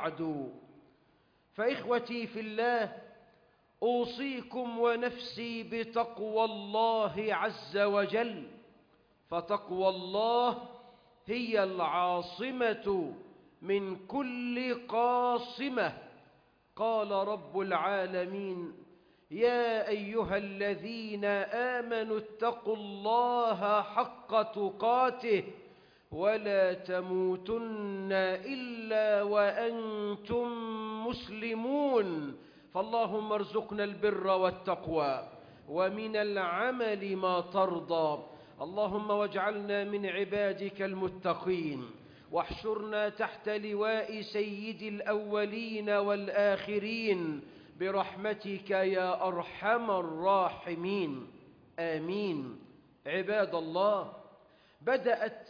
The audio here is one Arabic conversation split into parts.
بعد، فإخوتي في الله، أوصيكم ونفسي بتقوى الله عز وجل، فتقوى الله هي العاصمة من كل قاصمة. قال رب العالمين: يا أيها الذين آمنوا اتقوا الله حق تقاته ولا تموتن إلا وأنتم مسلمون. فاللهم ارزقنا البر والتقوى ومن العمل ما ترضى. اللهم واجعلنا من عبادك المتقين، واحشرنا تحت لواء سيد الأولين والآخرين برحمتك يا أرحم الراحمين، آمين. عباد الله، بدأت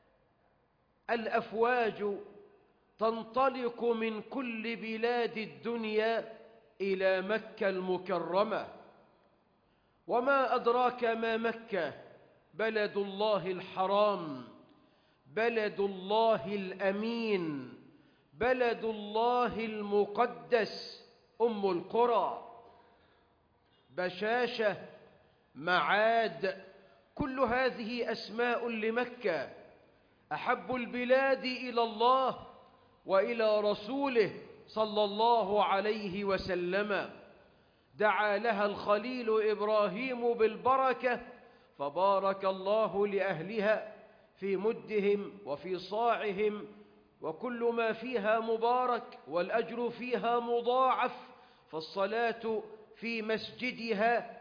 الأفواج تنطلق من كل بلاد الدنيا إلى مكة المكرمة. وما أدراك ما مكة؟ بلد الله الحرام، بلد الله الأمين، بلد الله المقدس، أم القرى، بشاشة، معاد، كل هذه أسماء لمكة. أحب البلاد إلى الله وإلى رسوله صلى الله عليه وسلم. دعا لها الخليل إبراهيم بالبركة، فبارك الله لأهلها في مدهم وفي صاعهم، وكل ما فيها مبارك والأجر فيها مضاعف. فالصلاة في مسجدها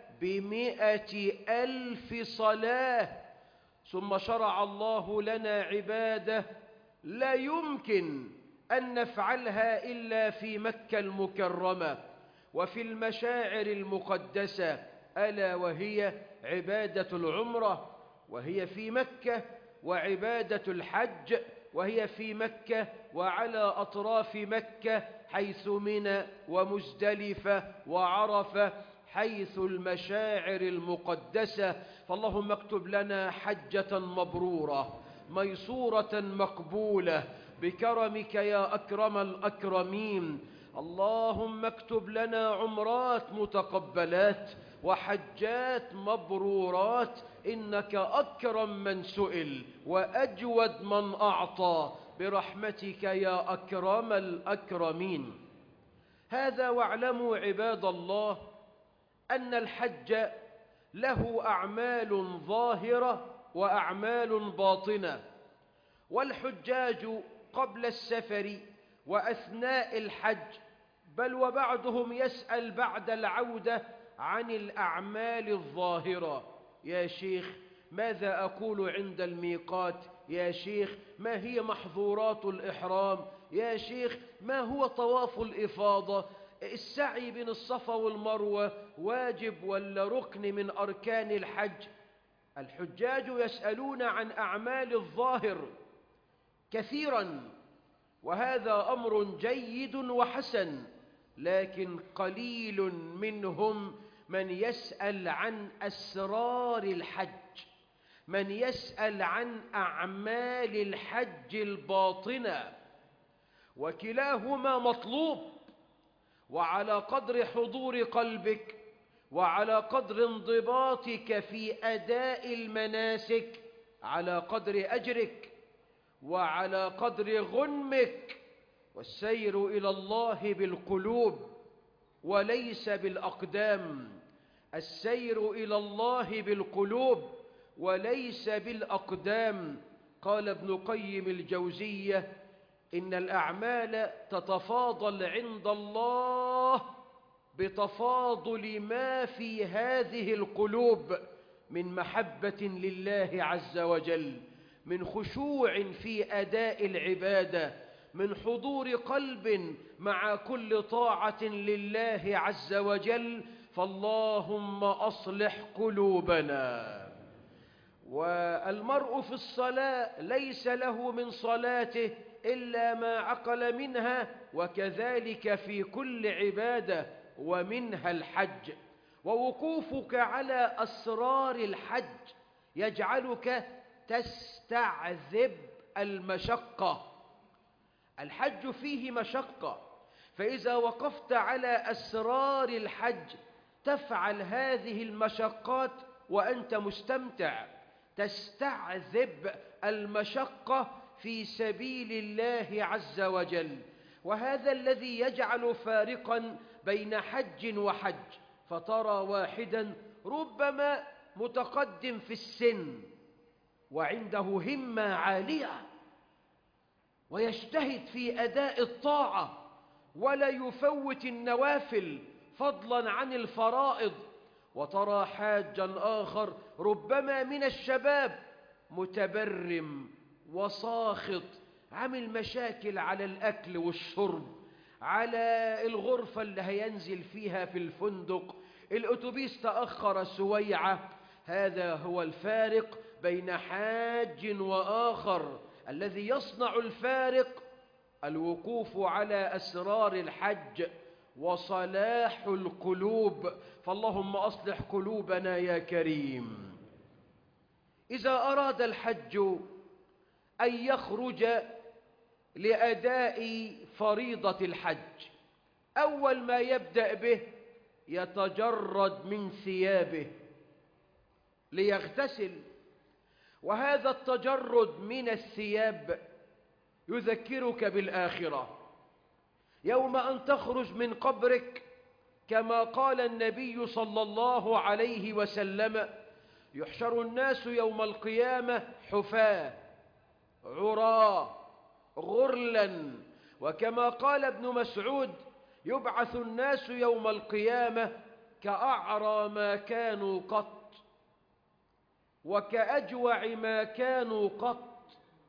ب100,000 صلاة. ثم شرع الله لنا عبادة لا يمكن أن نفعلها إلا في مكة المكرمة وفي المشاعر المقدسة، ألا وهي عبادة العمرة، وهي في مكة، وعبادة الحج، وهي في مكة وعلى أطراف مكة، حيث منى ومزدلفة وعرفة، حيث المشاعر المقدسة. فاللهم اكتب لنا حجة مبرورة ميسورة مقبولة بكرمك يا أكرم الأكرمين. اللهم اكتب لنا عمرات متقبلات وحجات مبرورات، إنك أكرم من سئل وأجود من أعطى برحمتك يا أكرم الأكرمين. هذا واعلموا عباد الله أن الحج له أعمال ظاهرة وأعمال باطنة. والحجاج قبل السفر وأثناء الحج، بل وبعضهم يسأل بعد العودة عن الأعمال الظاهرة: يا شيخ ماذا أقول عند الميقات؟ يا شيخ ما هي محظورات الإحرام؟ يا شيخ ما هو طواف الإفاضة؟ السعي بين الصفا والمروة واجب ولا ركن من أركان الحج؟ الحجاج يسألون عن أعمال الظاهر كثيرا، وهذا أمر جيد وحسن، لكن قليل منهم من يسأل عن أسرار الحج، من يسأل عن أعمال الحج الباطنة. وكلاهما مطلوب، وعلى قدر حضور قلبك وعلى قدر انضباطك في أداء المناسك على قدر أجرك وعلى قدر غنمك. والسير إلى الله بالقلوب وليس بالأقدام، السير إلى الله بالقلوب وليس بالأقدام. قال ابن قيم الجوزية: إن الأعمال تتفاضل عند الله بتفاضل ما في هذه القلوب من محبة لله عز وجل، من خشوع في أداء العبادة، من حضور قلب مع كل طاعة لله عز وجل. فاللهم أصلح قلوبنا. والمرء في الصلاة ليس له من صلاته إلا ما عقل منها، وكذلك في كل عبادة ومنها الحج. ووقوفك على أسرار الحج يجعلك تستعذب المشقة. الحج فيه مشقة، فإذا وقفت على أسرار الحج تفعل هذه المشقات وأنت مستمتع، تستعذب المشقة في سبيل الله عز وجل. وهذا الذي يجعل فارقا بين حج وحج، فترى واحدا ربما متقدم في السن وعنده همة عالية ويجتهد في أداء الطاعة ولا يفوت النوافل فضلا عن الفرائض، وترى حاجا آخر ربما من الشباب متبرم وساخط، عامل مشاكل على الأكل والشرب، على الغرفة اللي هينزل فيها في الفندق، الأتوبيس تأخر سويعة. هذا هو الفارق بين حاج وآخر. الذي يصنع الفارق الوقوف على أسرار الحج وصلاح القلوب، فاللهم أصلح قلوبنا يا كريم. إذا أراد الحج أن يخرج لأداء فريضة الحج، أول ما يبدأ به يتجرد من ثيابه ليغتسل، وهذا التجرد من الثياب يذكرك بالآخرة. يوم أن تخرج من قبرك كما قال النبي صلى الله عليه وسلم: يحشر الناس يوم القيامة حفاة عراة غرلا، وكما قال ابن مسعود: يبعث الناس يوم القيامة كأعرى ما كانوا قط وكأجوع ما كانوا قط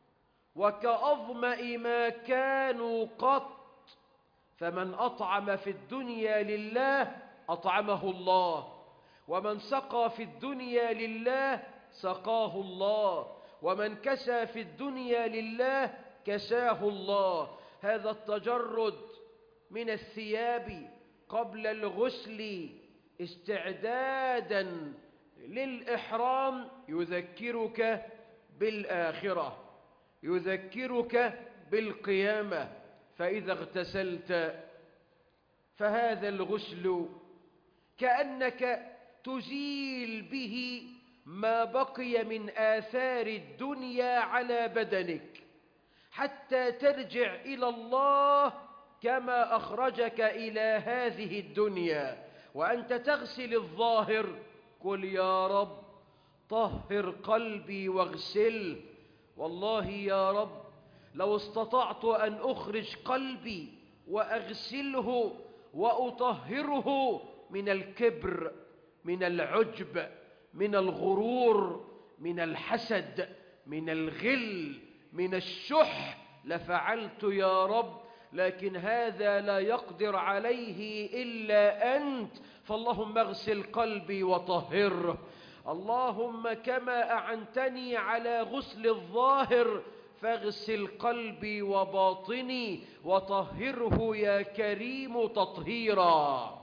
وكأظمأ ما كانوا قط، فمن أطعم في الدنيا لله أطعمه الله، ومن سقى في الدنيا لله سقاه الله، ومن كسى في الدنيا لله كساه الله. هذا التجرد من الثياب قبل الغسل استعدادا للإحرام يذكرك بالآخرة، يذكرك بالقيامة. فإذا اغتسلت فهذا الغسل كأنك تزيل به ما بقي من آثار الدنيا على بدنك حتى ترجع إلى الله كما أخرجك إلى هذه الدنيا. وأنت تغسل الظاهر قل يا رب طهر قلبي واغسل. والله يا رب لو استطعت أن أخرج قلبي وأغسله وأطهره من الكبر، من العجب، من الغرور، من الحسد، من الغل، من الشح لفعلت يا رب، لكن هذا لا يقدر عليه إلا أنت، فاللهم اغسل قلبي وطهره. اللهم كما أعنتني على غسل الظاهر فاغسل قلبي وباطني وطهره يا كريم تطهيرا.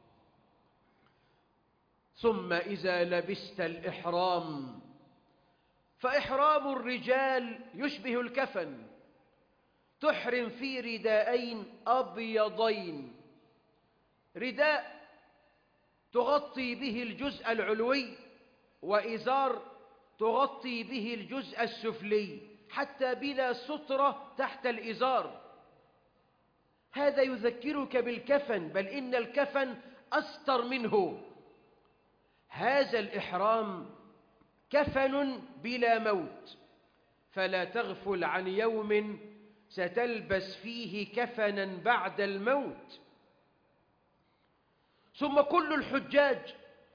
ثم إذا لبست الإحرام فإحرام الرجال يشبه الكفن، تحرم في رداءين أبيضين، رداء تغطي به الجزء العلوي، وإزار تغطي به الجزء السفلي حتى بلا سترة تحت الإزار. هذا يذكرك بالكفن، بل إن الكفن أستر منه. هذا الإحرام كفن بلا موت، فلا تغفل عن يوم ستلبس فيه كفنا بعد الموت. ثم كل الحجاج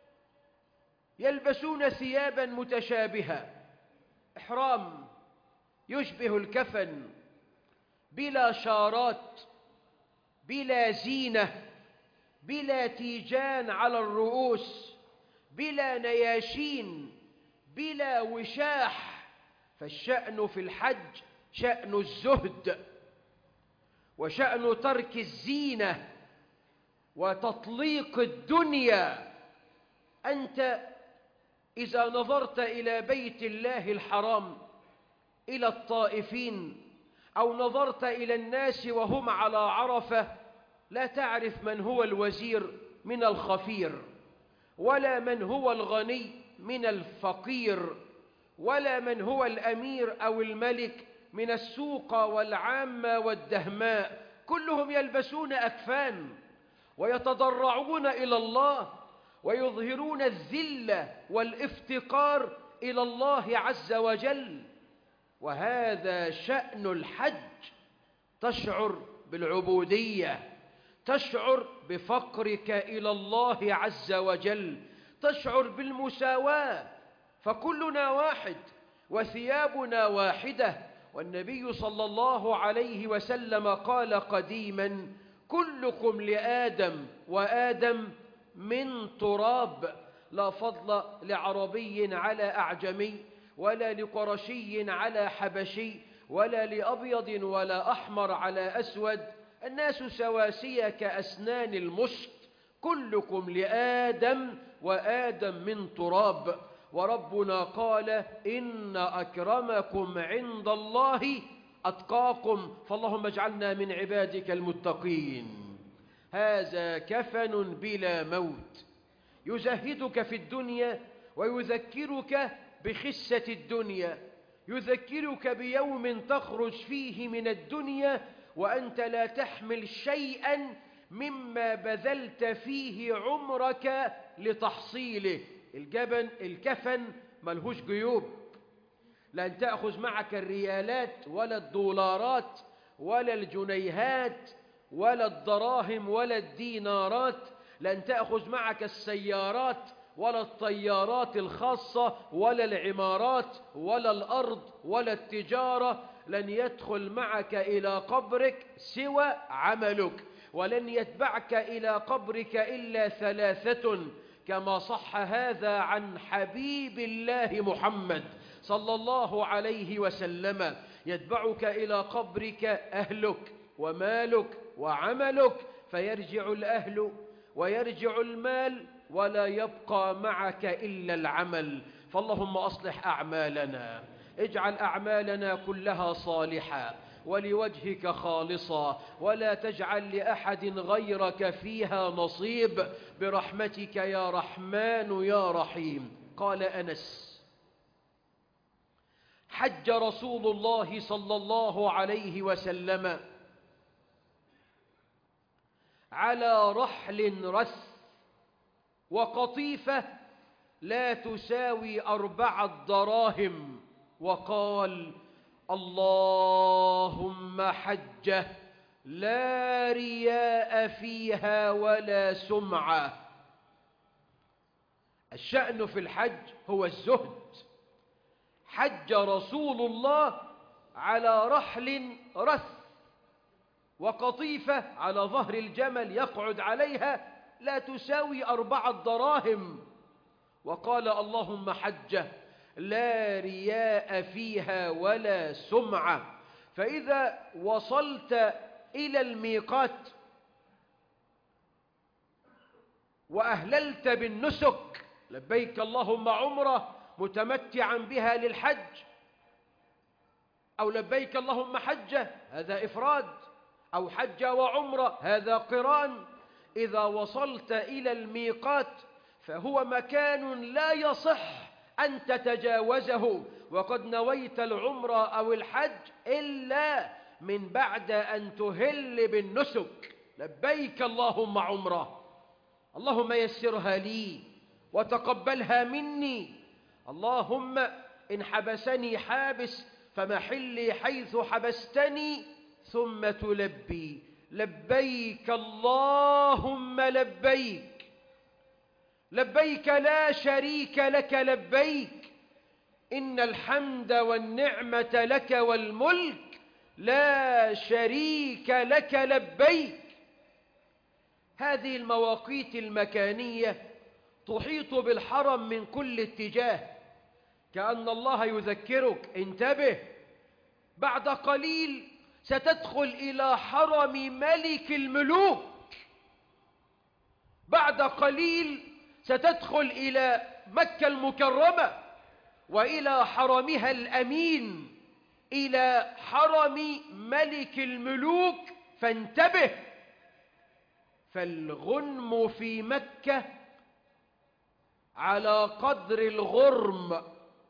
يلبسون ثيابا متشابهة، إحرام يشبه الكفن بلا شارات، بلا زينة، بلا تيجان على الرؤوس، بلا نياشين، بلا وشاح. فالشأن في الحج شأن الزهد وشأن ترك الزينة وتطليق الدنيا. أنت إذا نظرت إلى بيت الله الحرام، إلى الطائفين، أو نظرت إلى الناس وهم على عرفة لا تعرف من هو الوزير من الخفير، ولا من هو الغني من الفقير، ولا من هو الأمير أو الملك من السوق والعامة والدهماء. كلهم يلبسون أكفان ويتضرعون إلى الله ويظهرون الذلة والافتقار إلى الله عز وجل. وهذا شأن الحج. تشعر بالعبودية، تشعر بفقرك إلى الله عز وجل، تشعر بالمساواة، فكلنا واحد وثيابنا واحدة. والنبي صلى الله عليه وسلم قال قديما: كلكم لآدم وآدم من تراب. لا فضل لعربي على أعجمي، ولا لقرشي على حبشي، ولا لأبيض ولا أحمر على أسود، الناس سواسية كأسنان المشط، كلكم لآدم وآدم من تراب. وربنا قال: إن أكرمكم عند الله أتقاكم، فاللهم اجعلنا من عبادك المتقين. هذا كفن بلا موت يزهدك في الدنيا ويذكرك بخسة الدنيا، يذكرك بيوم تخرج فيه من الدنيا وأنت لا تحمل شيئا مما بذلت فيه عمرك لتحصيله. الكفن ملهوش جيوب، لن تأخذ معك الريالات ولا الدولارات ولا الجنيهات ولا الدراهم ولا الدينارات، لن تأخذ معك السيارات ولا الطيارات الخاصة ولا العمارات ولا الأرض ولا التجارة. لن يدخل معك إلى قبرك سوى عملك، ولن يتبعك إلى قبرك إلا ثلاثة، كما صح هذا عن حبيب الله محمد صلى الله عليه وسلم: يتبعك إلى قبرك أهلك ومالك وعملك، فيرجع الأهل ويرجع المال ولا يبقى معك إلا العمل. فاللهم أصلح أعمالنا، اجعل أعمالنا كلها صالحة ولوجهك خالصا، ولا تجعل لأحد غيرك فيها نصيب، برحمتك يا رحمن يا رحيم. قال أنس: حج رسول الله صلى الله عليه وسلم على رحل رث وقطيفة لا تساوي 4 دراهم، وقال: اللهم حجة لا رياء فيها ولا سمعة. الشأن في الحج هو الزهد. حج رسول الله على رحل رث وقطيفة على ظهر الجمل يقعد عليها لا تساوي 4 دراهم، وقال: اللهم حجة لا رياء فيها ولا سمعة. فإذا وصلت إلى الميقات وأهللت بالنسك، لبيك اللهم عمرة متمتعا بها للحج، أو لبيك اللهم حجة هذا إفراد، أو حج وعمرة هذا قران. إذا وصلت إلى الميقات فهو مكان لا يصح أن تتجاوزه، وقد نويت العمرة أو الحج إلا من بعد أن تهل بالنسك. لبيك اللهم عمرة، اللهم يسرها لي وتقبلها مني. اللهم إن حبسني حابس فمحلي حيث حبستني، ثم تلبي: لبيك اللهم لبيك، لبيك لا شريك لك لبيك، إن الحمد والنعمة لك والملك لا شريك لك لبيك. هذه المواقيت المكانية تحيط بالحرم من كل اتجاه، كأن الله يذكرك: انتبه، بعد قليل ستدخل إلى حرم ملك الملوك، بعد قليل ستدخل إلى مكة المكرمة وإلى حرمها الأمين. إلى حرم ملك الملوك فانتبه، فالغنم في مكة على قدر الغرم،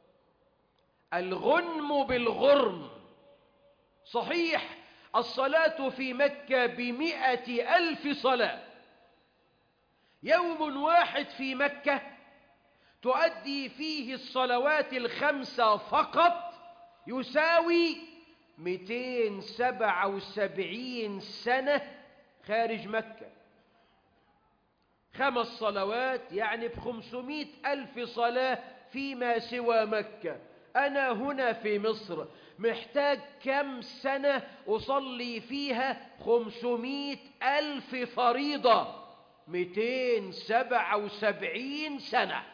الغنم بالغرم. صحيح الصلاة في مكة ب100,000 صلاة، يوم واحد في مكة تؤدي فيه الصلوات الخمسة فقط يساوي 277 سنة خارج مكة. 5 صلوات يعني ب500,000 صلاة فيما سوى مكة. أنا هنا في مصر محتاج كم سنة أصلي فيها 500,000 فريضة؟ 277 سنة.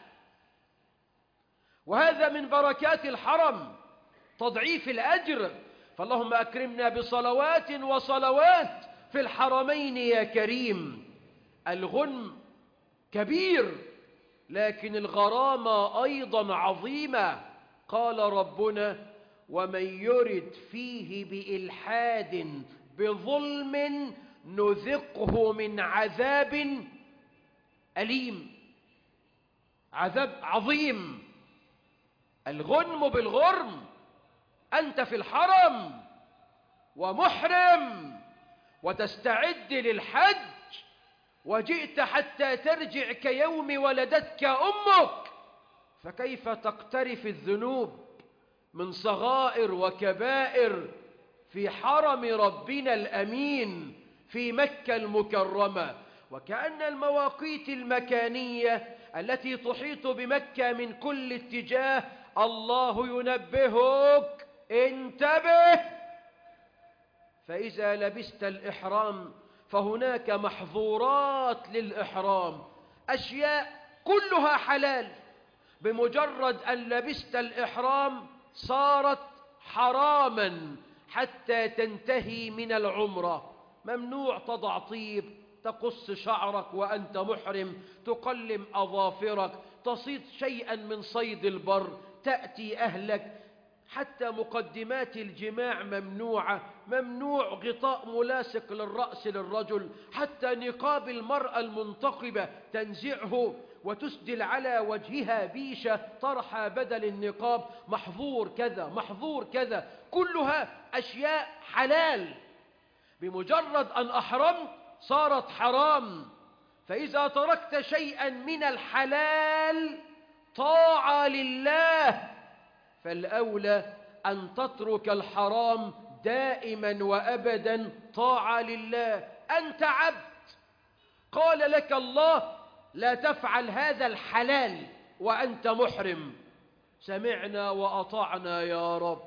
وهذا من بركات الحرم، تضعيف الأجر. فاللهم أكرمنا بصلوات وصلوات في الحرمين يا كريم. الغنم كبير، لكن الغرامة أيضا عظيمة. قال ربنا: ومن يرد فيه بإلحاد بظلم نذقه من عذاب أليم. عذاب عظيم. الغنم بالغرم. أنت في الحرم ومحرم وتستعد للحج، وجئت حتى ترجع كيوم ولدتك أمك، فكيف تقترف الذنوب من صغائر وكبائر في حرم ربنا الأمين في مكة المكرمة؟ وكأن المواقيت المكانية التي تحيط بمكة من كل اتجاه الله ينبهك: انتبه، فإذا لبست الإحرام فهناك محظورات للإحرام، أشياء كلها حلال، بمجرد أن لبست الإحرام صارت حراما حتى تنتهي من العمرة. ممنوع تضع طيب، تقص شعرك وأنت محرم، تقلم أظافرك، تصيد شيئا من صيد البر، تأتي أهلك. حتى مقدمات الجماع ممنوعة، ممنوع غطاء ملاصق للرأس للرجل، حتى نقاب المرأة المنتقبة تنزعه وتسدل على وجهها بيشة طرحة بدل النقاب، محظور كذا محظور كذا، كلها أشياء حلال، بمجرد أن أحرمت صارت حرام. فإذا تركت شيئا من الحلال طاعة لله، فالأولى أن تترك الحرام دائما وأبدا طاعة لله. أنت عبد، قال لك الله: لا تفعل هذا الحلال وأنت محرم. سمعنا وأطعنا يا رب.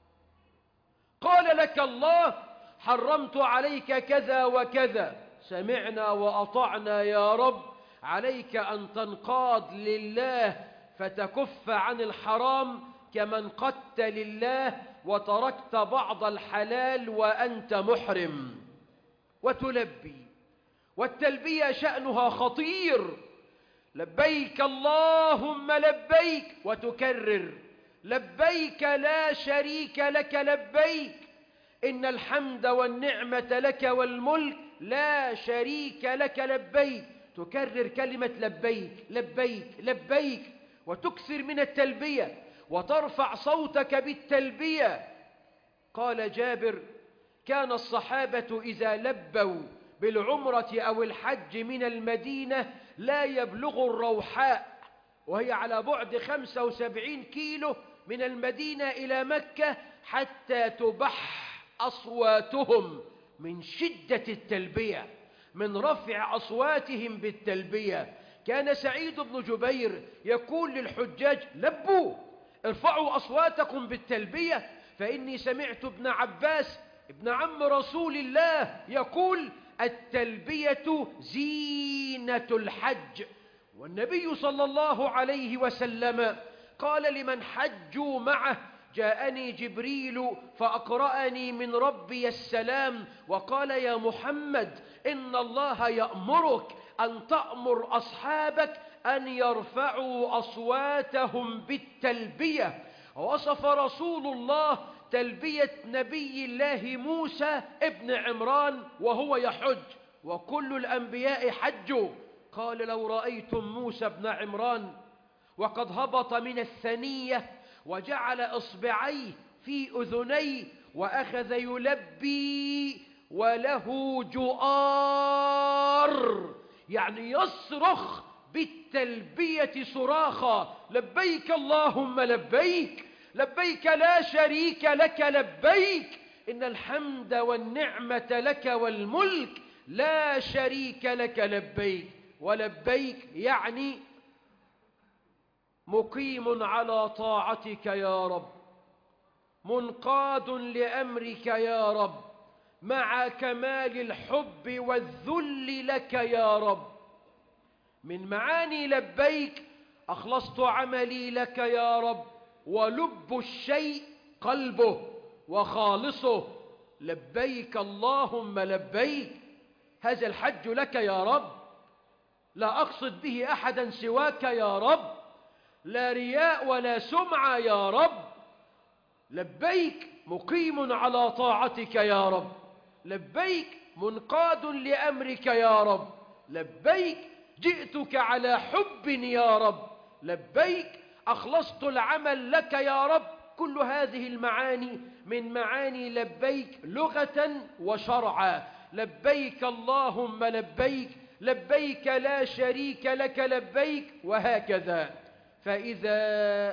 قال لك الله: حرمت عليك كذا وكذا. سمعنا وأطعنا يا رب. عليك أن تنقاد لله فتكف عن الحرام كمن قدت لله وتركت بعض الحلال وأنت محرم. وتلبي، والتلبية شأنها خطير. لبيك اللهم لبيك، وتكرر: لبيك لا شريك لك لبيك، إن الحمد والنعمة لك والملك لا شريك لك لبيك. تكرر كلمة لبيك لبيك لبيك، وتكثر من التلبية وترفع صوتك بالتلبية. قال جابر: كان الصحابة إذا لبوا بالعمرة أو الحج من المدينة لا يبلغوا الروحاء، وهي على بعد 75 كيلو من المدينة إلى مكة، حتى تبح أصواتهم من شدة التلبية، من رفع أصواتهم بالتلبية. كان سعيد بن جبير يقول للحجاج: لبوا، ارفعوا أصواتكم بالتلبية، فإني سمعت ابن عباس ابن عم رسول الله يقول: التلبية زينة الحج. والنبي صلى الله عليه وسلم قال لمن حجوا معه: جاءني جبريل فأقرأني من ربي السلام وقال: يا محمد، إن الله يأمرك أن تأمر أصحابك أن يرفعوا أصواتهم بالتلبية. ووصف رسول الله تلبية نبي الله موسى ابن عمران وهو يحج، وكل الأنبياء حجوا. قال: لو رأيتم موسى بن عمران وقد هبط من الثنية وجعل إصبعيه في أذنيه وأخذ يلبي وله جؤار، يعني يصرخ بالتلبية صراخا: لبيك اللهم لبيك، لبيك لا شريك لك لبيك، إن الحمد والنعمة لك والملك لا شريك لك لبيك. ولبيك يعني مقيم على طاعتك يا رب، منقاد لأمرك يا رب، مع كمال الحب والذل لك يا رب. من معاني لبيك: أخلصت عملي لك يا رب، ولب الشيء قلبه وخالصه. لبيك اللهم لبيك، هذا الحج لك يا رب، لا أقصد به أحدا سواك يا رب، لا رياء ولا سمعة يا رب. لبيك مقيم على طاعتك يا رب، لبيك منقاد لأمرك يا رب، لبيك جئتك على حب يا رب، لبيك أخلصت العمل لك يا رب. كل هذه المعاني من معاني لبيك لغة وشرعا. لبيك اللهم لبيك، لبيك لا شريك لك لبيك، وهكذا. فإذا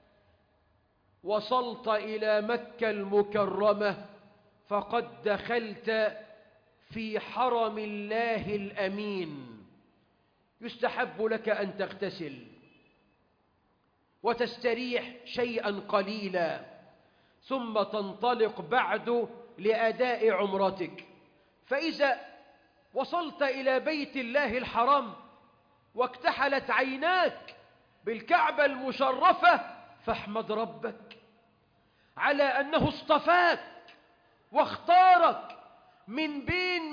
وصلت إلى مكة المكرمة فقد دخلت في حرم الله الأمين. يستحب لك أن تغتسل وتستريح شيئا قليلا، ثم تنطلق بعد لأداء عمرتك. فإذا وصلت إلى بيت الله الحرام واكتحلت عيناك بالكعبة المشرفة، فاحمد ربك على أنه اصطفاك واختارك من بين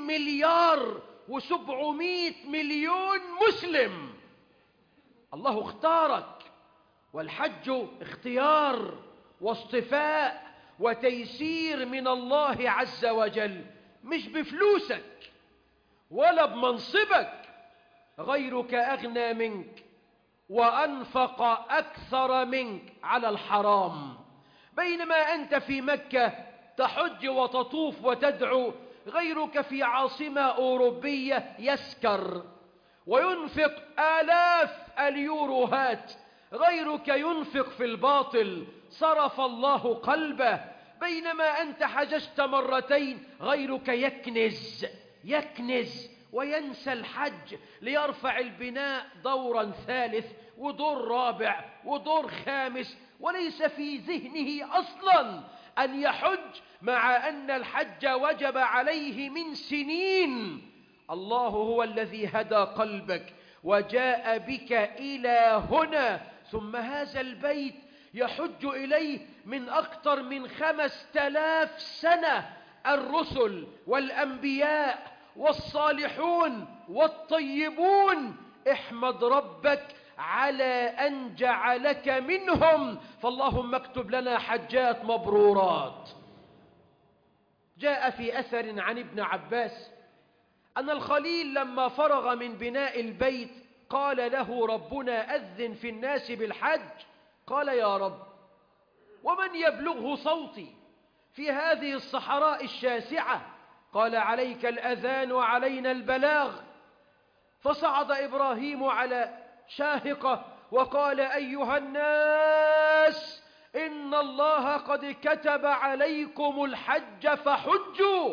1,700,000,000 مسلم. الله اختارك، والحج اختيار واصطفاء وتيسير من الله عز وجل، مش بفلوسك ولا بمنصبك. غيرك أغنى منك وأنفق أكثر منك على الحرام، بينما أنت في مكة تحج وتطوف وتدعو، غيرك في عاصمة أوروبية يسكر وينفق آلاف اليوروهات، غيرك ينفق في الباطل صرف الله قلبه. بينما أنت حججت مرتين، غيرك يكنز وينسى الحج ليرفع البناء دورا ثالث ودور رابع ودور خامس، وليس في ذهنه أصلا أن يحج، مع أن الحج وجب عليه من سنين. الله هو الذي هدى قلبك وجاء بك إلى هنا، ثم هذا البيت يحج إليه من أكثر من 5000 سنة الرسل والأنبياء والصالحون والطيبون. احمد ربك على أن جعلك منهم، فاللهم اكتب لنا حجات مبرورات. جاء في أثر عن ابن عباس أن الخليل لما فرغ من بناء البيت قال له ربنا: أذن في الناس بالحج. قال: يا رب، ومن يبلغه صوتي في هذه الصحراء الشاسعة؟ قال: عليك الأذان وعلينا البلاغ. فصعد إبراهيم على شاهقة وقال: أيها الناس، إن الله قد كتب عليكم الحج فحجوا.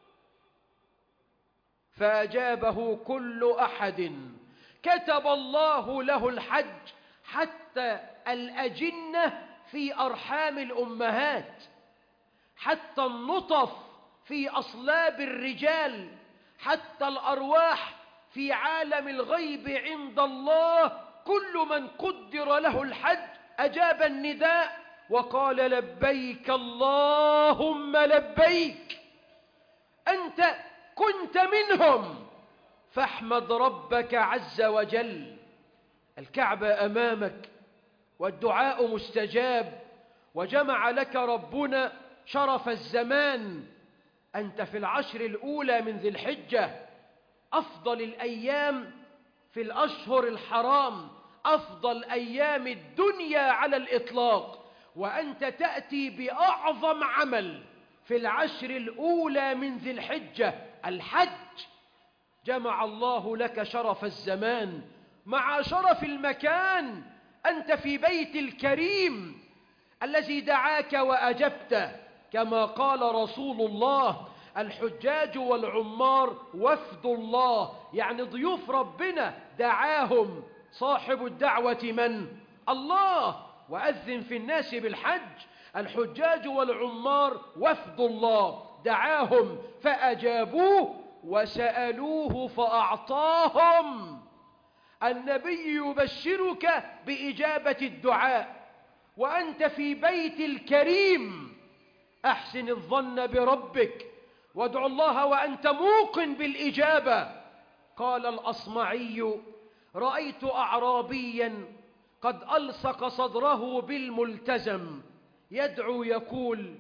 فأجابه كل أحد، كتب الله له الحج، حتى الأجنة في أرحام الأمهات، حتى النطف في أصلاب الرجال، حتى الأرواح في عالم الغيب عند الله. كل من قدر له الحج أجاب النداء وقال: لبيك اللهم لبيك. أنت كنت منهم، فاحمد ربك عز وجل. الكعبة أمامك والدعاء مستجاب، وجمع لك ربنا شرف الزمان. أنت في العشر الأولى من ذي الحجة، أفضل الأيام في الأشهر الحرام، أفضل أيام الدنيا على الإطلاق، وأنت تأتي بأعظم عمل في العشر الأولى من ذي الحجة، الحج. جمع الله لك شرف الزمان مع شرف المكان. أنت في بيت الكريم الذي دعاك وأجبته، كما قال رسول الله: الحجاج والعمار وفد الله، يعني ضيوف ربنا دعاهم صاحب الدعوة من؟ الله. وأذن في الناس بالحج، الحجاج والعمار وفد الله، دعاهم فأجابوه وسألوه فأعطاهم. النبي يبشرك بإجابة الدعاء وأنت في بيت الكريم. أحسن الظن بربك وادع الله وأنت موقن بالإجابة. قال الأصمعي: رأيت أعرابيا قد ألصق صدره بالملتزم يدعو يقول: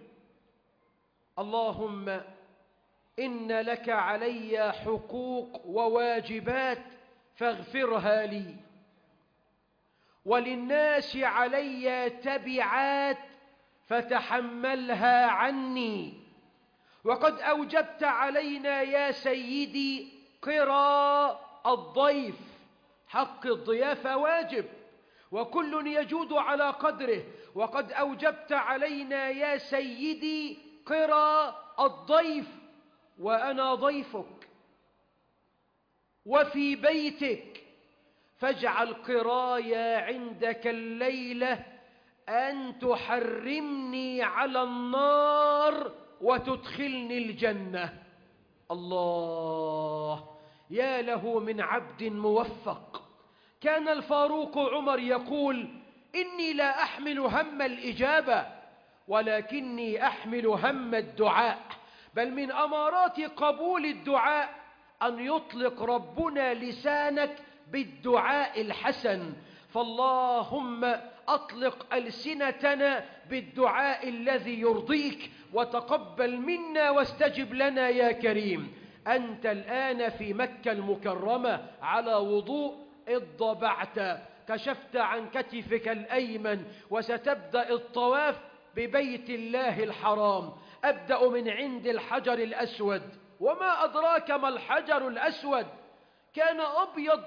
اللهم إن لك علي حقوق وواجبات فاغفرها لي، وللناس علي تبعات فتحملها عني، وقد أوجبت علينا يا سيدي قرى الضيف، حق الضيافة واجب وكل يجود على قدره، وقد أوجبت علينا يا سيدي قرى الضيف، وأنا ضيفك وفي بيتك، فاجعل قرايا عندك الليلة أن تحرمني على النار وتدخلني الجنة. الله، يا له من عبد موفق. كان الفاروق عمر يقول: إني لا أحمل هم الإجابة ولكني أحمل هم الدعاء. بل من أمارات قبول الدعاء أن يطلق ربنا لسانك بالدعاء الحسن. فاللهم أطلق ألسنتنا بالدعاء الذي يرضيك، وتقبل منا واستجب لنا يا كريم. أنت الآن في مكة المكرمة على وضوء، اضبعت، كشفت عن كتفك الأيمن، وستبدأ الطواف ببيت الله الحرام. أبدأ من عند الحجر الأسود. وما أدراك ما الحجر الأسود؟ كان أبيض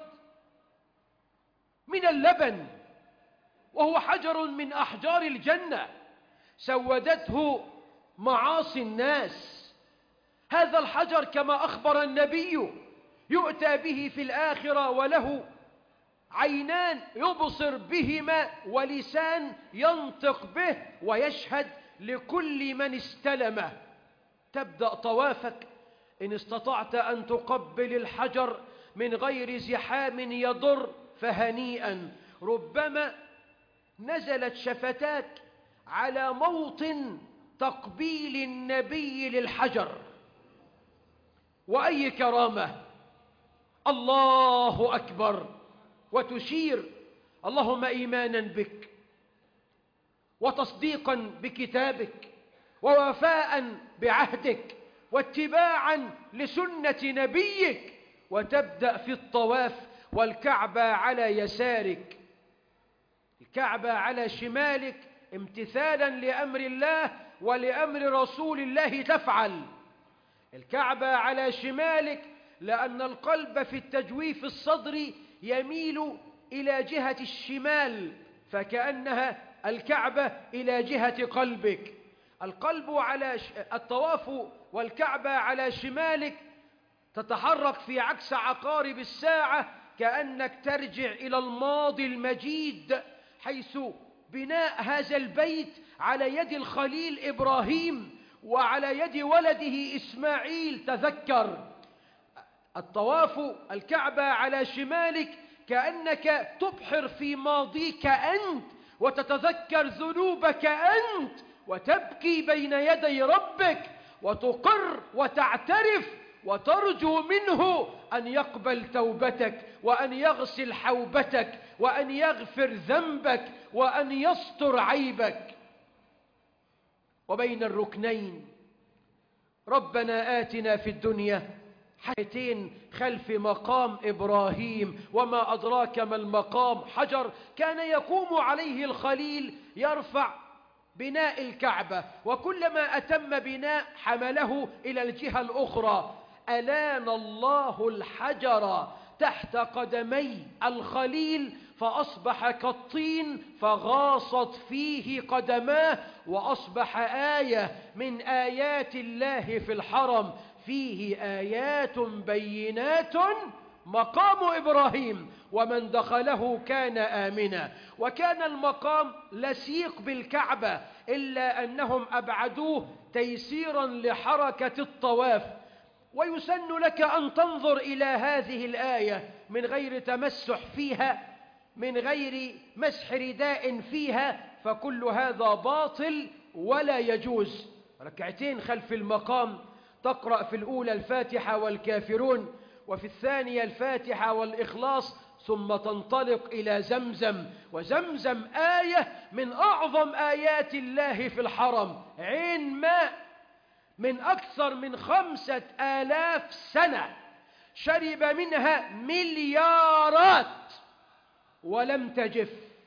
من اللبن، وهو حجر من أحجار الجنة سودته معاصي الناس. هذا الحجر كما أخبر النبي يؤتى به في الآخرة وله عينان يبصر بهما ولسان ينطق به ويشهد لكل من استلمه. تبدأ طوافك إن استطعت أن تقبل الحجر من غير زحام يضر فهنيئا. ربما نزلت شفتاك على موطن تقبيل النبي للحجر، وأي كرامة! الله أكبر. وتشير: اللهم إيمانا بك وتصديقا بكتابك ووفاء بعهدك واتباعا لسنة نبيك. وتبدأ في الطواف والكعبة على يسارك، الكعبة على شمالك، امتثالا لأمر الله ولأمر رسول الله تفعل. الكعبة على شمالك لأن القلب في التجويف الصدري يميل إلى جهة الشمال، فكأنها الكعبة إلى جهة قلبك. القلب على الطواف والكعبة على شمالك تتحرك في عكس عقارب الساعة، كأنك ترجع إلى الماضي المجيد، حيث بناء هذا البيت على يد الخليل إبراهيم وعلى يد ولده إسماعيل. تذكر الطواف الكعبة على شمالك كأنك تبحر في ماضيك أنت وتتذكر ذنوبك أنت وتبكي بين يدي ربك وتقر وتعترف وترجو منه أن يقبل توبتك وأن يغسل حوبتك وأن يغفر ذنبك وأن يستر عيبك. وبين الركنين. ربنا آتنا في الدنيا حيتين خلف مقام إبراهيم، وما أدراك ما المقام، حجر كان يقوم عليه الخليل يرفع بناء الكعبة، وكلما أتم بناء حمله إلى الجهة الأخرى. ألان الله الحجر تحت قدمي الخليل فأصبح كالطين فغاصت فيه قدماه، وأصبح آية من آيات الله في الحرم، فيه آيات بينات مقام إبراهيم ومن دخله كان آمنا. وكان المقام لسيق بالكعبة، إلا أنهم أبعدوه تيسيرا لحركة الطواف. ويسن لك أن تنظر إلى هذه الآية من غير تمسح فيها، من غير مسح رداء فيها، فكل هذا باطل ولا يجوز. ركعتين خلف المقام، تقرأ في الأولى الفاتحة والكافرون، وفي الثانية الفاتحة والإخلاص، ثم تنطلق إلى زمزم. وزمزم آية من أعظم آيات الله في الحرم، عين ماء من أكثر من 5000 سنة شرب منها مليارات ولم تجف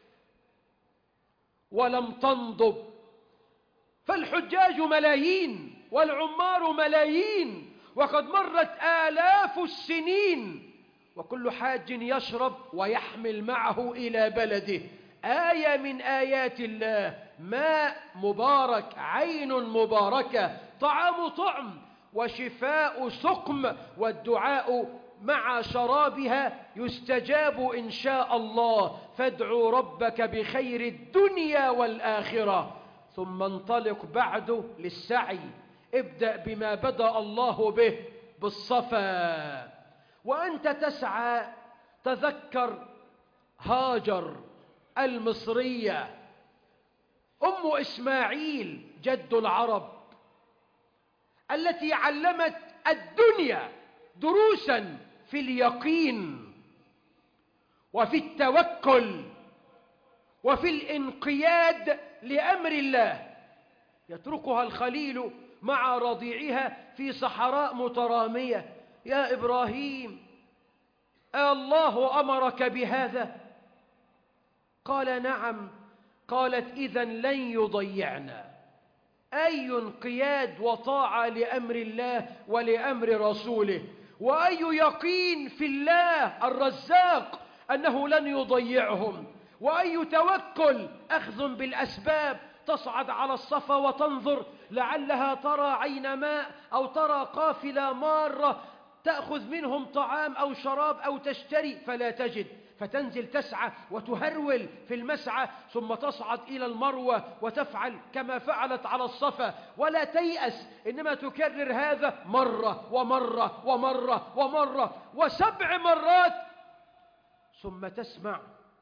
ولم تنضب. فالحجاج ملايين والعمار ملايين، وقد مرت آلاف السنين، وكل حاج يشرب ويحمل معه إلى بلده. آية من آيات الله، ماء مبارك، عين مباركة، طعام طعم وشفاء سقم، والدعاء مع شرابها يستجاب إن شاء الله. فادعوا ربك بخير الدنيا والآخرة. ثم انطلق بعده للسعي، ابدأ بما بدأ الله به، بالصفا. وأنت تسعى تذكر هاجر المصرية أم إسماعيل جد العرب، التي علمت الدنيا دروسا في اليقين وفي التوكل وفي الانقياد لأمر الله. يتركها الخليل مع رضيعها في صحراء مترامية. يا إبراهيم، الله أمرك بهذا؟ قال نعم. قالت إذن لن يضيعنا. أي انقياد وطاعة لأمر الله ولأمر رسوله، وأي يقين في الله الرزاق أنه لن يضيعهم، وأي توكل أخذ بالأسباب. تصعد على الصفا وتنظر لعلها ترى عين ماء أو ترى قافلة مارة تأخذ منهم طعام أو شراب أو تشتري، فلا تجد، فتنزل تسعى وتهرول في المسعى، ثم تصعد إلى المروة وتفعل كما فعلت على الصفا، ولا تيأس، إنما تكرر هذا مرة ومرة ومرة ومرة و7 مرات، ثم تسمع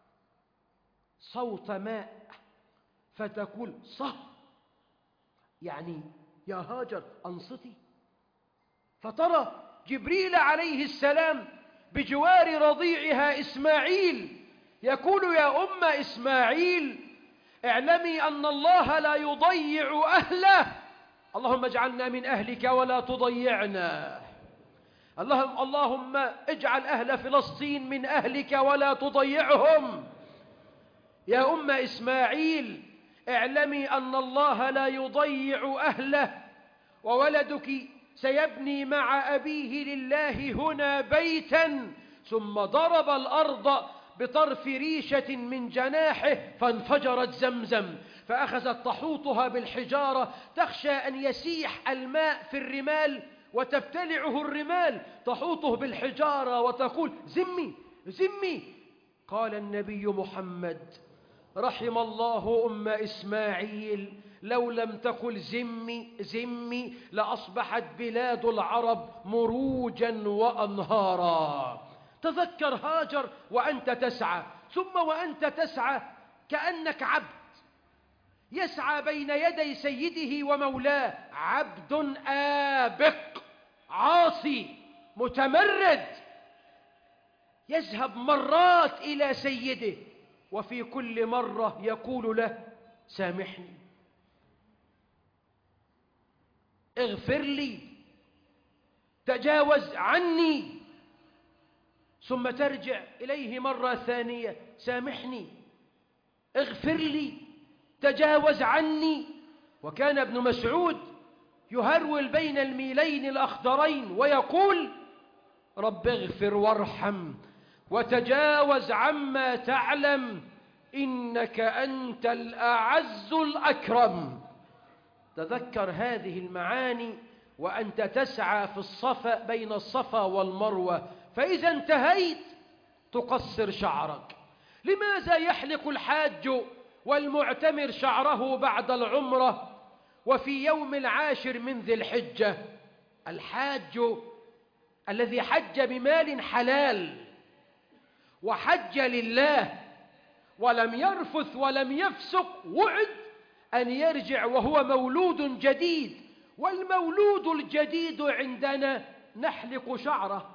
صوت ماء فتقول صح، يعني يا هاجر أنصتي. فترى جبريل عليه السلام بجوار رضيعها إسماعيل يقول يا أم إسماعيل اعلمي أن الله لا يضيع أهله. اللهم اجعلنا من أهلك ولا تضيعنا. اللهم اجعل أهل فلسطين من أهلك ولا تضيعهم. يا أم إسماعيل اعلمي أن الله لا يضيع أهله، وولدك سيبني مع أبيه لله هنا بيتا. ثم ضرب الأرض بطرف ريشة من جناحه فانفجرت زمزم، فأخذت تحوطها بالحجارة تخشى أن يسيح الماء في الرمال وتبتلعه الرمال، تحوطه بالحجارة وتقول زمي زمي. قال النبي محمد رحم الله أم إسماعيل، لو لم تقل زمي زمي لأصبحت بلاد العرب مروجا وأنهارا. تذكر هاجر وأنت تسعى، ثم وأنت تسعى كأنك عبد يسعى بين يدي سيده ومولاه، عبد آبق عاصي متمرد، يذهب مرات إلى سيده وفي كل مرة يقول له سامحني اغفر لي، تجاوز عني، ثم ترجع إليه مرة ثانية، سامحني، اغفر لي، تجاوز عني. وكان ابن مسعود يهرول بين الميلين الأخضرين ويقول: رب اغفر وارحم وتجاوز عما تعلم إنك أنت الأعز الأكرم. تذكر هذه المعاني وأنت تسعى في الصفا بين الصفا والمروة، فإذا انتهيت تقصر شعرك. لماذا يحلق الحاج والمعتمر شعره بعد العمرة وفي يوم 10 من ذي الحجة؟ الحاج الذي حج بمال حلال وحج لله ولم يرفث ولم يفسق وعد أن يرجع وهو مولود جديد، والمولود الجديد عندنا نحلق شعره.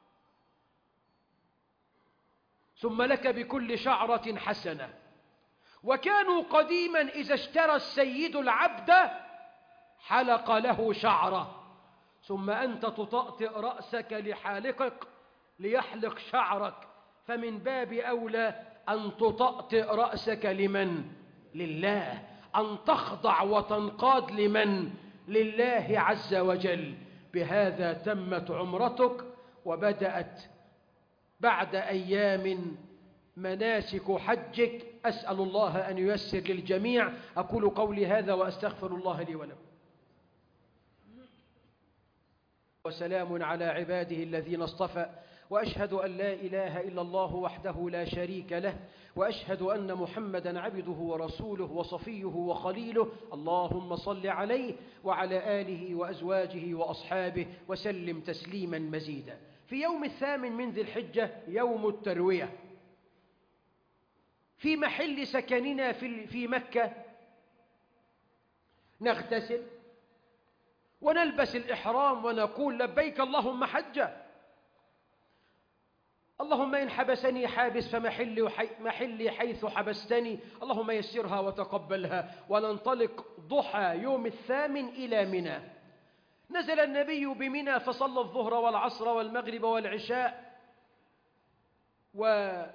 ثم لك بكل شعرة حسنة. وكانوا قديما إذا اشترى السيد العبد حلق له شعره، ثم أنت تطأطئ رأسك لحالقك ليحلق شعرك، فمن باب أولى أن تطأطئ رأسك لمن؟ لله، أن تخضع وتنقاد لمن؟ لله عز وجل. بهذا تمت عمرتك وبدأت بعد أيام مناسك حجك. أسأل الله أن ييسر للجميع. أقول قولي هذا وأستغفر الله لي ولكم. وسلام على عباده الذين اصطفى، وأشهد أن لا إله إلا الله وحده لا شريك له، وأشهد أن محمدا عبده ورسوله وصفيه وخليله. اللهم صل عليه وعلى آله وأزواجه وأصحابه وسلم تسليما مزيدا. في يوم 8 من ذي الحجة يوم التروية، في محل سكننا في مكة نغتسل ونلبس الإحرام ونقول: لبيك اللهم حجا، اللهم إن حبسني حابس فمحلي حيث حبستني، اللهم يسرها وتقبلها. وننطلق ضحى يوم 8 إلى منى. نزل النبي بمنى فصلى الظهر والعصر والمغرب والعشاء، وبات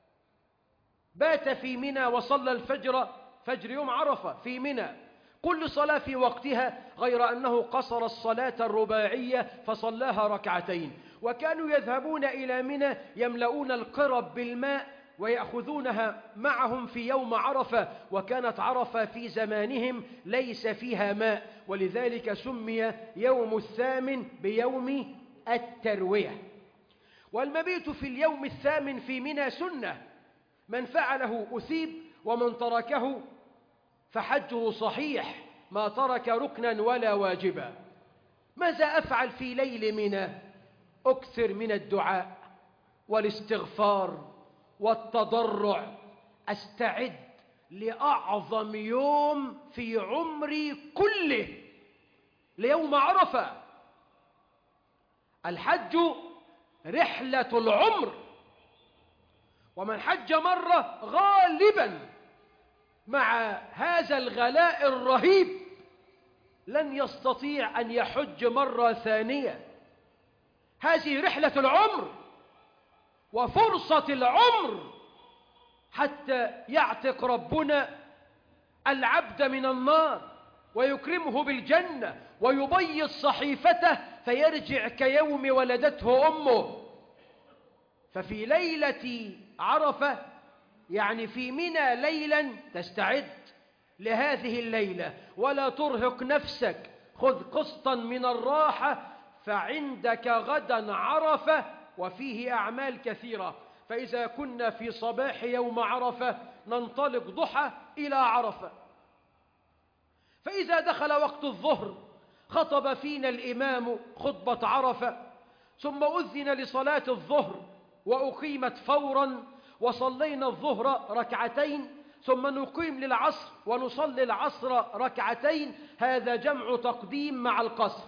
في منى وصلى الفجر، فجر يوم عرفة في منى، كل صلاة في وقتها، غير أنه قصر الصلاة الرباعية فصلاها ركعتين. وكانوا يذهبون إلى منى يملؤون القرب بالماء ويأخذونها معهم في يوم عرفة، وكانت عرفة في زمانهم ليس فيها ماء، ولذلك سمي يوم 8 بيوم التروية. والمبيت في اليوم 8 في منى سنة، من فعله أثيب ومن تركه فحجه صحيح، ما ترك ركنا ولا واجبا. ماذا أفعل في ليل منى؟ أكثر من الدعاء والاستغفار والتضرع، أستعد لأعظم يوم في عمري كله، ليوم عرفة. الحج رحلة العمر، ومن حج مرة غالبا مع هذا الغلاء الرهيب لن يستطيع أن يحج مرة ثانية. هذه رحلة العمر وفرصة العمر حتى يعتق ربنا العبد من النار ويكرمه بالجنة ويبيض صحيفته فيرجع كيوم ولدته أمه. ففي ليلة عرفة، يعني في منى ليلا، تستعد لهذه الليلة ولا ترهق نفسك، خذ قسطا من الراحة، فعندك غدا عرفة وفيه أعمال كثيرة. فإذا كنا في صباح يوم عرفة ننطلق ضحى إلى عرفة، فإذا دخل وقت الظهر خطب فينا الإمام خطبة عرفة، ثم أذن لصلاة الظهر وأقيمت فورا، وصلينا الظهر ركعتين، ثم نقيم للعصر ونصلي العصر ركعتين، هذا جمع تقديم مع القصر.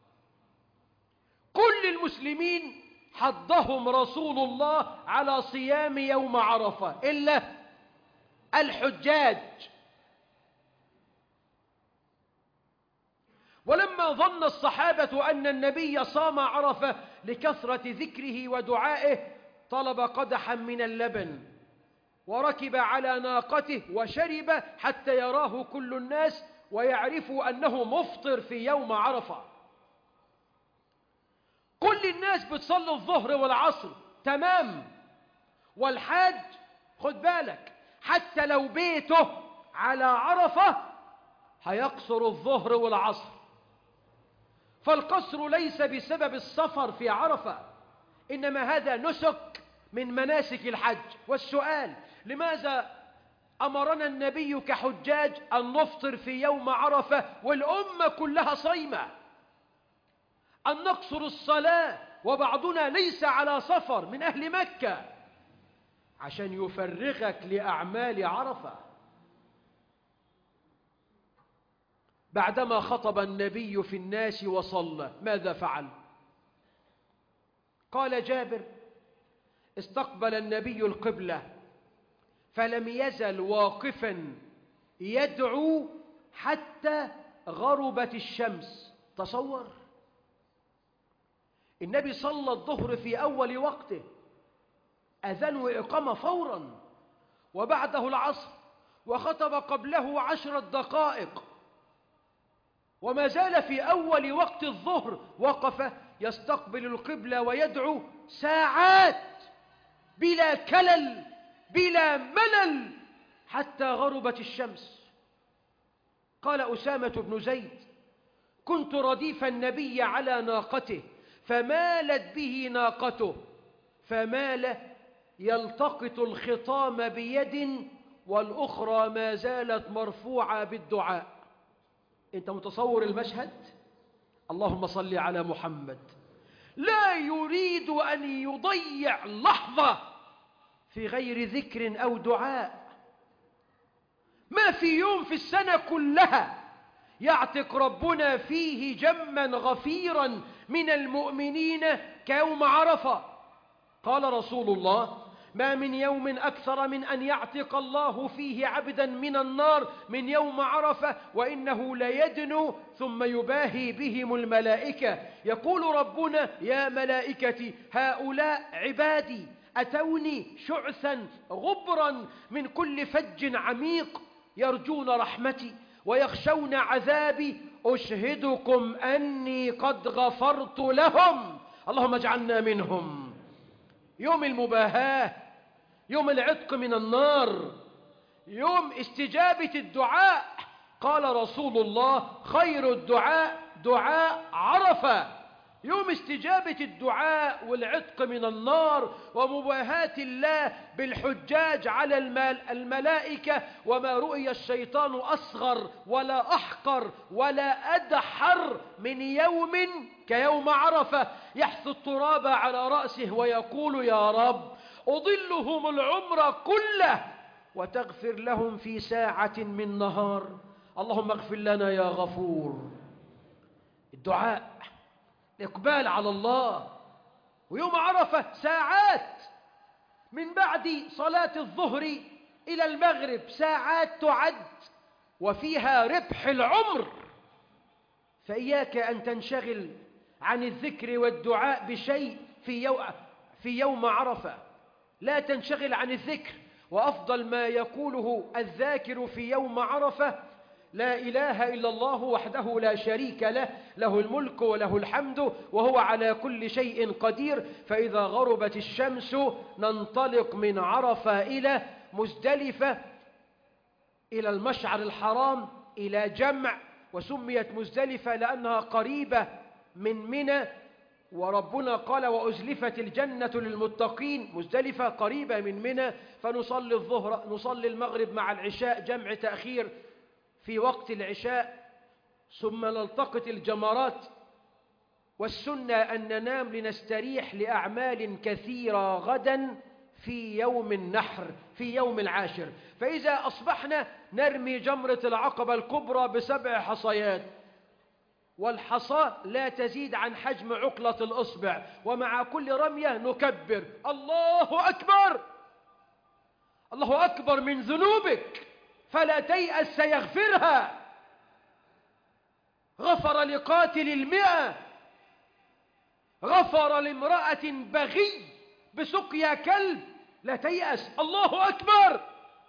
كل المسلمين حضهم رسول الله على صيام يوم عرفة إلا الحجاج. ولما ظن الصحابة أن النبي صام عرفة لكثرة ذكره ودعائه طلب قدحا من اللبن وركب على ناقته وشرب حتى يراه كل الناس ويعرفوا أنه مفطر في يوم عرفة. كل الناس بتصلي الظهر والعصر تمام، والحاج خد بالك حتى لو بيته على عرفة هيقصر الظهر والعصر، فالقصر ليس بسبب السفر في عرفة، إنما هذا نسك من مناسك الحج. والسؤال: لماذا أمرنا النبي كحجاج أن نفطر في يوم عرفة والأمة كلها صيمة، أن نقصر الصلاة وبعضنا ليس على سفر من أهل مكة؟ عشان يفرغك لأعمال عرفة. بعدما خطب النبي في الناس وصلى ماذا فعل؟ قال جابر: استقبل النبي القبلة فلم يزل واقفا يدعو حتى غربت الشمس. تصور، النبي صلى الظهر في أول وقته، أذان وإقامة فورا، وبعده العصر، وخطب قبله 10 دقائق، وما زال في أول وقت الظهر وقف يستقبل القبلة ويدعو ساعات بلا كلل بلا ملل حتى غربت الشمس. قال أسامة بن زيد: كنت رديف النبي على ناقته فمالت به ناقته، فمال يلتقط الخطام بيد والأخرى ما زالت مرفوعة بالدعاء. أنت متصور المشهد؟ اللهم صل على محمد. لا يريد أن يضيع لحظة في غير ذكر أو دعاء. ما في يوم في السنة كلها يعتق ربنا فيه جما غفيرا من المؤمنين كيوم عرفة. قال رسول الله: ما من يوم أكثر من أن يعتق الله فيه عبدا من النار من يوم عرفة، وإنه ليدنو ثم يباهي بهم الملائكة. يقول ربنا: يا ملائكتي هؤلاء عبادي أتوني شعثا غبرا من كل فج عميق يرجون رحمتي ويخشون عذابي، أشهدكم أني قد غفرت لهم. اللهم اجعلنا منهم. يوم المباهاة، يوم العتق من النار، يوم استجابة الدعاء. قال رسول الله: خير الدعاء دعاء عرفة. يوم استجابة الدعاء والعتق من النار ومباهاة الله بالحجاج على الملائكة. وما رؤي الشيطان أصغر ولا أحقر ولا أدحر من يوم كيوم عرفة، يحث التراب على رأسه ويقول: يا رب أضلهم العمر كله وتغفر لهم في ساعة من نهار. اللهم اغفر لنا يا غفور. الدعاء، الإقبال على الله. ويوم عرفة ساعات من بعد صلاة الظهر إلى المغرب، ساعات تعد وفيها ربح العمر. فإياك أن تنشغل عن الذكر والدعاء بشيء في يوم عرفة. لا تنشغل عن الذكر. وأفضل ما يقوله الذاكر في يوم عرفة: لا إله إلا الله وحده لا شريك له، له الملك وله الحمد وهو على كل شيء قدير. فإذا غربت الشمس ننطلق من عرفة إلى مزدلفة، إلى المشعر الحرام، إلى جمع. وسميت مزدلفة لأنها قريبة من منى، وربنا قال: وأزلفت الجنة للمتقين. مزدلفة قريبة من منى، فنصلي الظهر، نصلي المغرب مع العشاء، جمع تأخير في وقت العشاء، ثم نلتقط الجمرات. والسنة أن ننام لنستريح لأعمال كثيرة غدا في يوم النحر، في يوم العاشر. فإذا أصبحنا نرمي جمرة العقبة الكبرى ب7 حصيات، والحصاة لا تزيد عن حجم عقلة الإصبع، ومع كل رمية نكبر: الله أكبر، الله أكبر من ذنوبك فلا تيأس سيغفرها. غفر لقاتل 100، غفر لامرأة بغي بسقيا كلب. لا تيأس، الله أكبر،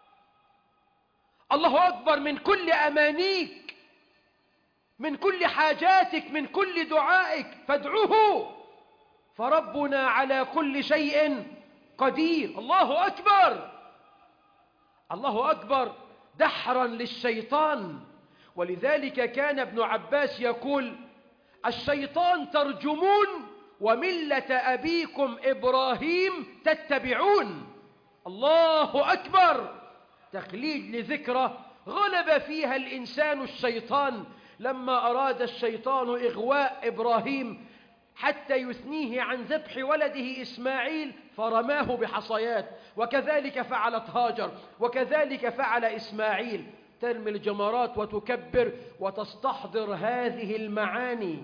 الله أكبر من كل أمانيك، من كل حاجاتك، من كل دعائك، فادعوه، فربنا على كل شيء قدير. الله أكبر، الله أكبر دحرا للشيطان. ولذلك كان ابن عباس يقول: الشيطان ترجمون وملة أبيكم إبراهيم تتبعون. الله أكبر، تخليد لذكرى غلب فيها الإنسان الشيطان، لما أراد الشيطان إغواء إبراهيم حتى يثنيه عن ذبح ولده إسماعيل فرماه بحصيات، وكذلك فعلت هاجر، وكذلك فعل إسماعيل، ترمي الجمرات وتكبر وتستحضر هذه المعاني،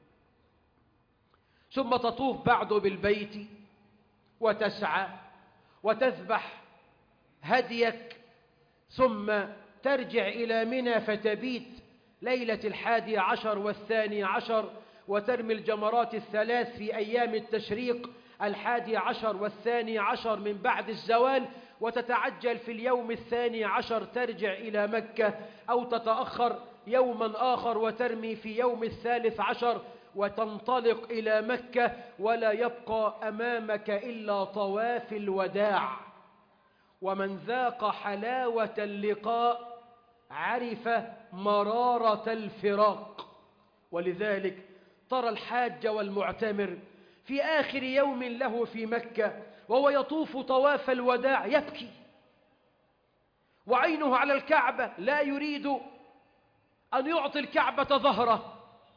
ثم تطوف بعد بالبيت وتسعى وتذبح هديك، ثم ترجع إلى منى فتبيت ليلة 11 و12، وترمي الجمرات الثلاث في أيام التشريق 11 و12 من بعد الزوال، وتتعجل في اليوم 12 ترجع إلى مكة، أو تتأخر يوما آخر وترمي في يوم 13 وتنطلق إلى مكة، ولا يبقى أمامك إلا طواف الوداع. ومن ذاق حلاوة اللقاء عرف مرارة الفراق. ولذلك ترى الحاج والمعتمر في آخر يوم له في مكة وهو يطوف طواف الوداع يبكي، وعينه على الكعبة، لا يريد أن يعطي الكعبة ظهره،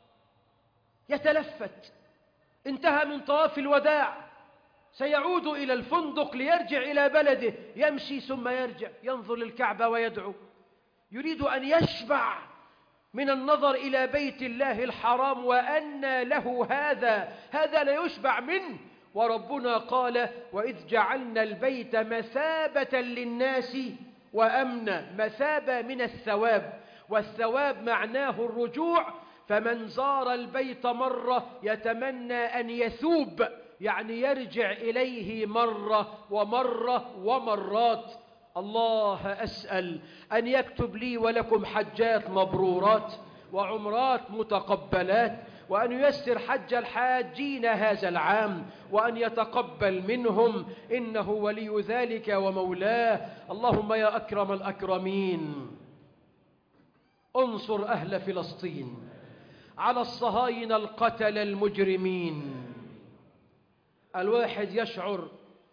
يتلفت، انتهى من طواف الوداع، سيعود إلى الفندق ليرجع إلى بلده، يمشي ثم يرجع، ينظر للكعبة ويدعو، يريد أن يشبع من النظر إلى بيت الله الحرام، وأن له هذا لا يشبع منه. وربنا قال: وإذ جعلنا البيت مثابة للناس وأمنا. مثابة من الثواب، والثواب معناه الرجوع، فمن زار البيت مرة يتمنى أن يثوب، يعني يرجع إليه مرة ومرة ومرات. الله أسأل أن يكتب لي ولكم حجات مبرورات وعمرات متقبلات، وأن ييسر حج الحاجين هذا العام، وأن يتقبل منهم، إنه ولي ذلك ومولاه. اللهم يا أكرم الأكرمين انصر أهل فلسطين على الصهاينة القتل المجرمين. الواحد يشعر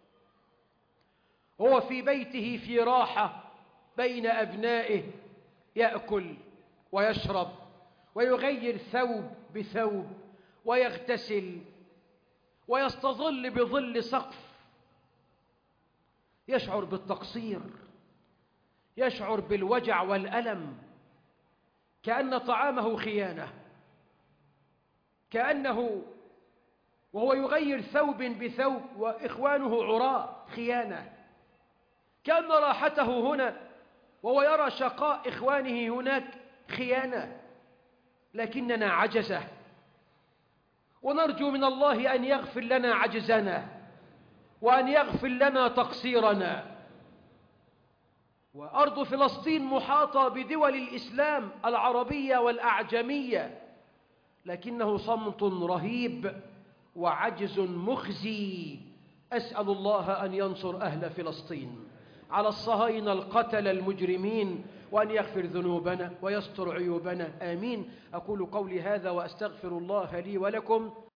هو في بيته في راحة بين أبنائه، يأكل ويشرب ويغير ثوب بثوب ويغتسل ويستظل بظل سقف، يشعر بالتقصير، يشعر بالوجع والألم، كأن طعامه خيانة، كأنه وهو يغير ثوب بثوب وإخوانه عراة خيانة، كأن راحته هنا وهو يرى شقاء إخوانه هناك خيانة. لكننا عجزة، ونرجو من الله أن يغفر لنا عجزنا وأن يغفر لنا تقصيرنا. وأرض فلسطين محاطة بدول الإسلام العربية والأعجمية، لكنه صمت رهيب وعجز مخزي. أسأل الله أن ينصر أهل فلسطين على الصهاينة القتل المجرمين، وأن يغفر ذنوبنا ويستر عيوبنا، آمين. أقول قولي هذا وأستغفر الله لي ولكم.